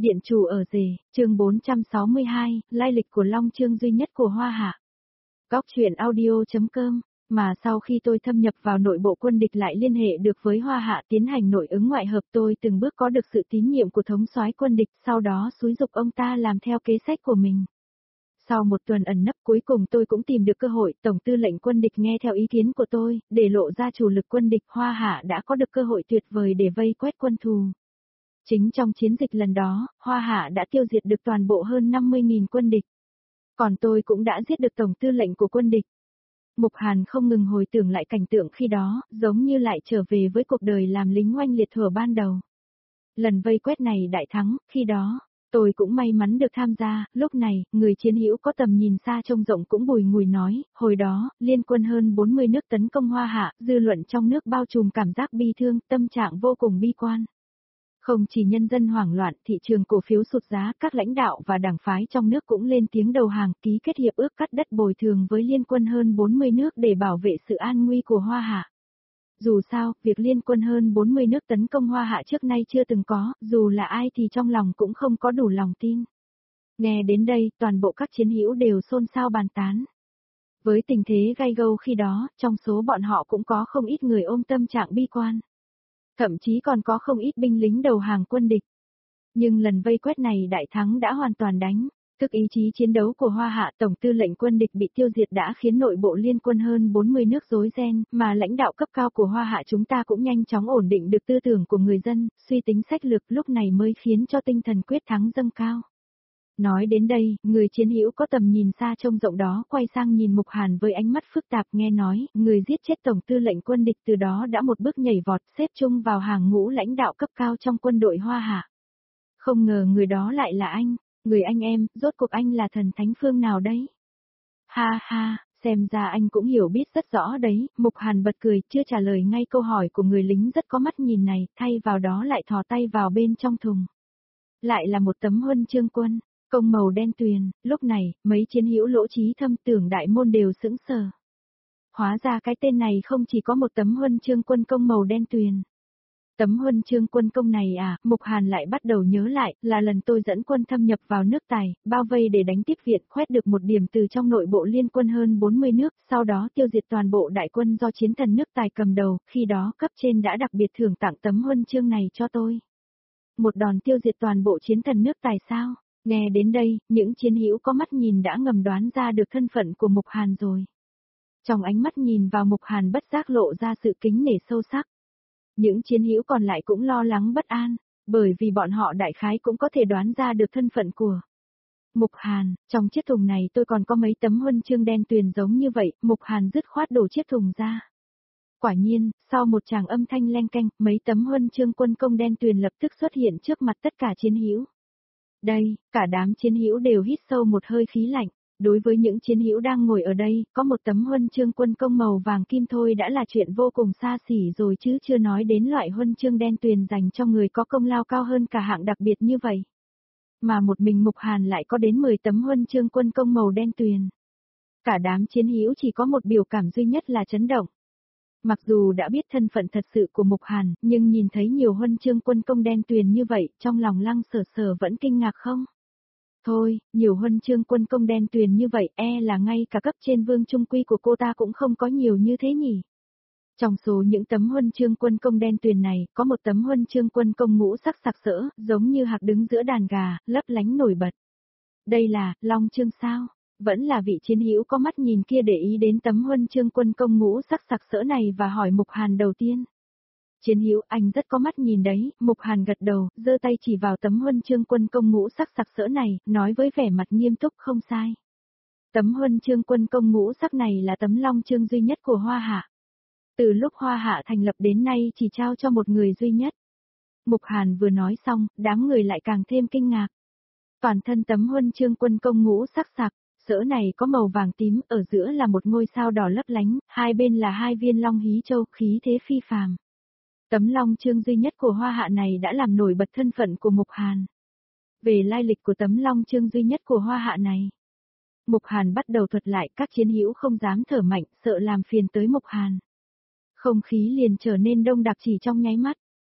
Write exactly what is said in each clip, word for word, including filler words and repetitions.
Điện chủ ở rể, chương bốn trăm sáu mươi hai, lai lịch của Long Chương duy nhất của Hoa Hạ. Góc truyện audio.com, mà sau khi tôi thâm nhập vào nội bộ quân địch lại liên hệ được với Hoa Hạ tiến hành nội ứng ngoại hợp, tôi từng bước có được sự tín nhiệm của thống soái quân địch, sau đó xúi giục ông ta làm theo kế sách của mình. Sau một tuần ẩn nấp, cuối cùng tôi cũng tìm được cơ hội, Tổng tư lệnh quân địch nghe theo ý kiến của tôi, để lộ ra chủ lực quân địch. Hoa Hạ đã có được cơ hội tuyệt vời để vây quét quân thù. Chính trong chiến dịch lần đó, Hoa Hạ đã tiêu diệt được toàn bộ hơn năm mươi nghìn quân địch. Còn tôi cũng đã giết được tổng tư lệnh của quân địch. Mục Hàn không ngừng hồi tưởng lại cảnh tượng khi đó, giống như lại trở về với cuộc đời làm lính oanh liệt thuở ban đầu. Lần vây quét này đại thắng, khi đó, tôi cũng may mắn được tham gia. Lúc này, người chiến hữu có tầm nhìn xa trông rộng cũng bùi ngùi nói, hồi đó, liên quân hơn bốn mươi nước tấn công Hoa Hạ, dư luận trong nước bao trùm cảm giác bi thương, tâm trạng vô cùng bi quan. Không chỉ nhân dân hoảng loạn, thị trường cổ phiếu sụt giá, các lãnh đạo và đảng phái trong nước cũng lên tiếng đầu hàng, ký kết hiệp ước cắt đất bồi thường với liên quân hơn bốn mươi nước để bảo vệ sự an nguy của Hoa Hạ. Dù sao, việc liên quân hơn bốn mươi nước tấn công Hoa Hạ trước nay chưa từng có, dù là ai thì trong lòng cũng không có đủ lòng tin. Nghe đến đây, toàn bộ các chiến hữu đều xôn xao bàn tán. Với tình thế gay gâu khi đó, trong số bọn họ cũng có không ít người ôm tâm trạng bi quan. Thậm chí còn có không ít binh lính đầu hàng quân địch. Nhưng lần vây quét này đại thắng đã hoàn toàn đánh thức ý chí chiến đấu của Hoa Hạ. Tổng tư lệnh quân địch bị tiêu diệt đã khiến nội bộ liên quân hơn bốn mươi nước rối ren, mà lãnh đạo cấp cao của Hoa Hạ chúng ta cũng nhanh chóng ổn định được tư tưởng của người dân, suy tính sách lược, lúc này mới khiến cho tinh thần quyết thắng dâng cao. Nói đến đây, người chiến hữu có tầm nhìn xa trông rộng đó quay sang nhìn Mục Hàn với ánh mắt phức tạp, nghe nói, người giết chết tổng tư lệnh quân địch từ đó đã một bước nhảy vọt, xếp chung vào hàng ngũ lãnh đạo cấp cao trong quân đội Hoa Hạ. Không ngờ người đó lại là anh, người anh em, rốt cuộc anh là thần thánh phương nào đấy? Ha ha, xem ra anh cũng hiểu biết rất rõ đấy. Mục Hàn bật cười, chưa trả lời ngay câu hỏi của người lính rất có mắt nhìn này, thay vào đó lại thò tay vào bên trong thùng. Lại là một tấm huân chương quân. Công màu đen tuyền. Lúc này, mấy chiến hữu lỗ trí thâm tưởng đại môn đều sững sờ. Hóa ra cái tên này không chỉ có một tấm huân chương quân công màu đen tuyền. Tấm huân chương quân công này à, Mục Hàn lại bắt đầu nhớ lại, là lần tôi dẫn quân thâm nhập vào nước Tài, bao vây để đánh tiếp viện, khoét được một điểm từ trong nội bộ liên quân hơn bốn mươi nước, sau đó tiêu diệt toàn bộ đại quân do chiến thần nước Tài cầm đầu, khi đó cấp trên đã đặc biệt thưởng tặng tấm huân chương này cho tôi. Một đòn tiêu diệt toàn bộ chiến thần nước Tài sao? Nghe đến đây, những chiến hữu có mắt nhìn đã ngầm đoán ra được thân phận của Mục Hàn rồi. Trong ánh mắt nhìn vào Mục Hàn bất giác lộ ra sự kính nể sâu sắc. Những chiến hữu còn lại cũng lo lắng bất an, bởi vì bọn họ đại khái cũng có thể đoán ra được thân phận của Mục Hàn. Trong chiếc thùng này tôi còn có mấy tấm huân chương đen tuyền giống như vậy. Mục Hàn dứt khoát đổ chiếc thùng ra. Quả nhiên, sau một tràng âm thanh leng keng, mấy tấm huân chương quân công đen tuyền lập tức xuất hiện trước mặt tất cả chiến hữu. Đây, cả đám chiến hữu đều hít sâu một hơi khí lạnh. Đối với những chiến hữu đang ngồi ở đây, có một tấm huân chương quân công màu vàng kim thôi đã là chuyện vô cùng xa xỉ rồi, chứ chưa nói đến loại huân chương đen tuyền dành cho người có công lao cao hơn cả hạng đặc biệt như vậy. Mà một mình Mục Hàn lại có đến mười tấm huân chương quân công màu đen tuyền. Cả đám chiến hữu chỉ có một biểu cảm duy nhất là chấn động. Mặc dù đã biết thân phận thật sự của Mục Hàn, nhưng nhìn thấy nhiều huân chương quân công đen tuyền như vậy, trong lòng Lăng Sở Sở vẫn kinh ngạc không? Thôi, nhiều huân chương quân công đen tuyền như vậy, e là ngay cả cấp trên Vương Trung Quy của cô ta cũng không có nhiều như thế nhỉ? Trong số những tấm huân chương quân công đen tuyền này, có một tấm huân chương quân công ngũ sắc sặc sỡ, giống như hạc đứng giữa đàn gà, lấp lánh nổi bật. Đây là Long Chương sao? Vẫn là vị chiến hữu có mắt nhìn kia để ý đến tấm huân chương quân công ngũ sắc sặc sỡ này và hỏi Mục Hàn đầu tiên. Chiến hữu, anh rất có mắt nhìn đấy. Mục Hàn gật đầu, giơ tay chỉ vào tấm huân chương quân công ngũ sắc sặc sỡ này, nói với vẻ mặt nghiêm túc, không sai. Tấm huân chương quân công ngũ sắc này là tấm long chương duy nhất của Hoa Hạ. Từ lúc Hoa Hạ thành lập đến nay chỉ trao cho một người duy nhất. Mục Hàn vừa nói xong, đám người lại càng thêm kinh ngạc. Toàn thân tấm huân chương quân công ngũ sắc sặc sỡ này có màu vàng tím, ở giữa là một ngôi sao đỏ lấp lánh, hai bên là hai viên long hí châu, khí thế phi phàm. Tấm long chương duy nhất của Hoa Hạ này đã làm nổi bật thân phận của Mục Hàn. Về lai lịch của tấm long chương duy nhất của Hoa Hạ này, Mục Hàn bắt đầu thuật lại, các chiến hữu không dám thở mạnh, sợ làm phiền tới Mục Hàn. Không khí liền trở nên đông đặc chỉ trong nháy mắt.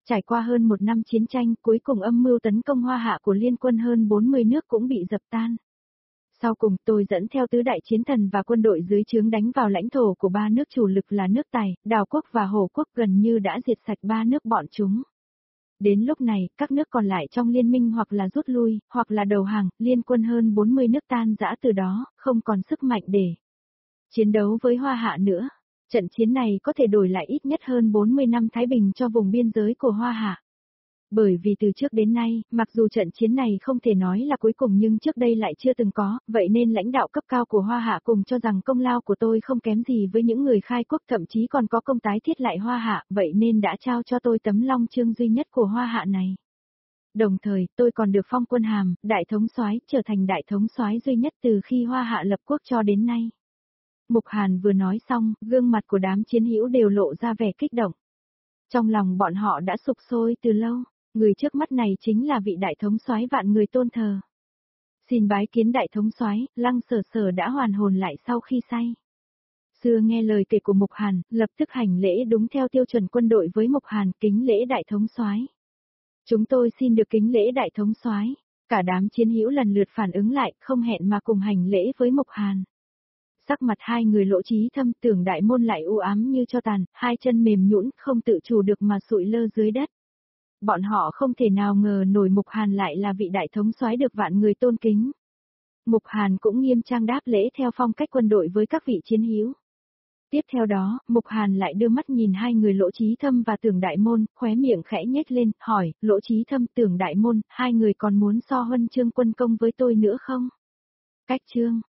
Trải qua hơn một năm chiến tranh, cuối cùng âm mưu tấn công Hoa Hạ của liên quân hơn bốn mươi nước cũng bị dập tan. Sau cùng tôi dẫn theo tứ đại chiến thần và quân đội dưới trướng đánh vào lãnh thổ của ba nước chủ lực là nước Tài, Đào Quốc và Hồ Quốc, gần như đã diệt sạch ba nước bọn chúng. Đến lúc này, các nước còn lại trong liên minh hoặc là rút lui, hoặc là đầu hàng, liên quân hơn bốn mươi nước tan rã từ đó, không còn sức mạnh để chiến đấu với Hoa Hạ nữa. Trận chiến này có thể đổi lại ít nhất hơn bốn mươi năm thái bình cho vùng biên giới của Hoa Hạ. Bởi vì từ trước đến nay, mặc dù trận chiến này không thể nói là cuối cùng nhưng trước đây lại chưa từng có, vậy nên lãnh đạo cấp cao của Hoa Hạ cùng cho rằng công lao của tôi không kém gì với những người khai quốc, thậm chí còn có công tái thiết lại Hoa Hạ, vậy nên đã trao cho tôi tấm long chương duy nhất của Hoa Hạ này. Đồng thời, tôi còn được phong quân hàm, đại thống soái, trở thành đại thống soái duy nhất từ khi Hoa Hạ lập quốc cho đến nay. Mục Hàn vừa nói xong, gương mặt của đám chiến hữu đều lộ ra vẻ kích động. Trong lòng bọn họ đã sục sôi từ lâu. Người trước mắt này chính là vị đại thống soái vạn người tôn thờ. Xin bái kiến đại thống soái, Lăng Sở Sở đã hoàn hồn lại sau khi say. Xưa nghe lời kể của Mục Hàn, lập tức hành lễ đúng theo tiêu chuẩn quân đội với Mục Hàn, kính lễ đại thống soái. Chúng tôi xin được kính lễ đại thống soái. Cả đám chiến hữu lần lượt phản ứng lại, không hẹn mà cùng hành lễ với Mục Hàn. Sắc mặt hai người Lỗ Chí Thâm, Tưởng Đại Môn lại u ám như cho tàn, hai chân mềm nhũn, không tự chủ được mà sụi lơ dưới đất. Bọn họ không thể nào ngờ nổi Mục Hàn lại là vị đại thống soái được vạn người tôn kính. Mục Hàn cũng nghiêm trang đáp lễ theo phong cách quân đội với các vị chiến hữu. Tiếp theo đó, Mục Hàn lại đưa mắt nhìn hai người Lỗ Chí Thâm và Tưởng Đại Môn, khóe miệng khẽ nhếch lên, hỏi, Lỗ Chí Thâm, Tưởng Đại Môn, hai người còn muốn so huân chương quân công với tôi nữa không? Cách chương